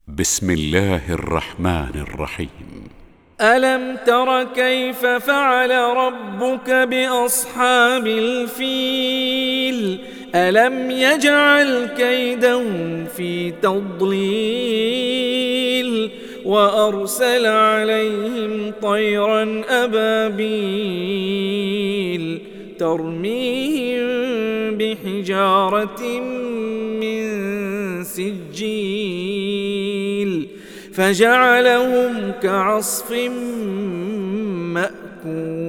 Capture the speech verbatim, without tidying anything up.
بسم الله الرحمن الرحيم. ألم تر كيف فعل ربك بأصحاب الفيل ألم يجعل كيدهم في تضليل وأرسل عليهم طيرا أبابيل ترميهم بحجارة من سجيل فجعلهم كعصف مأكول.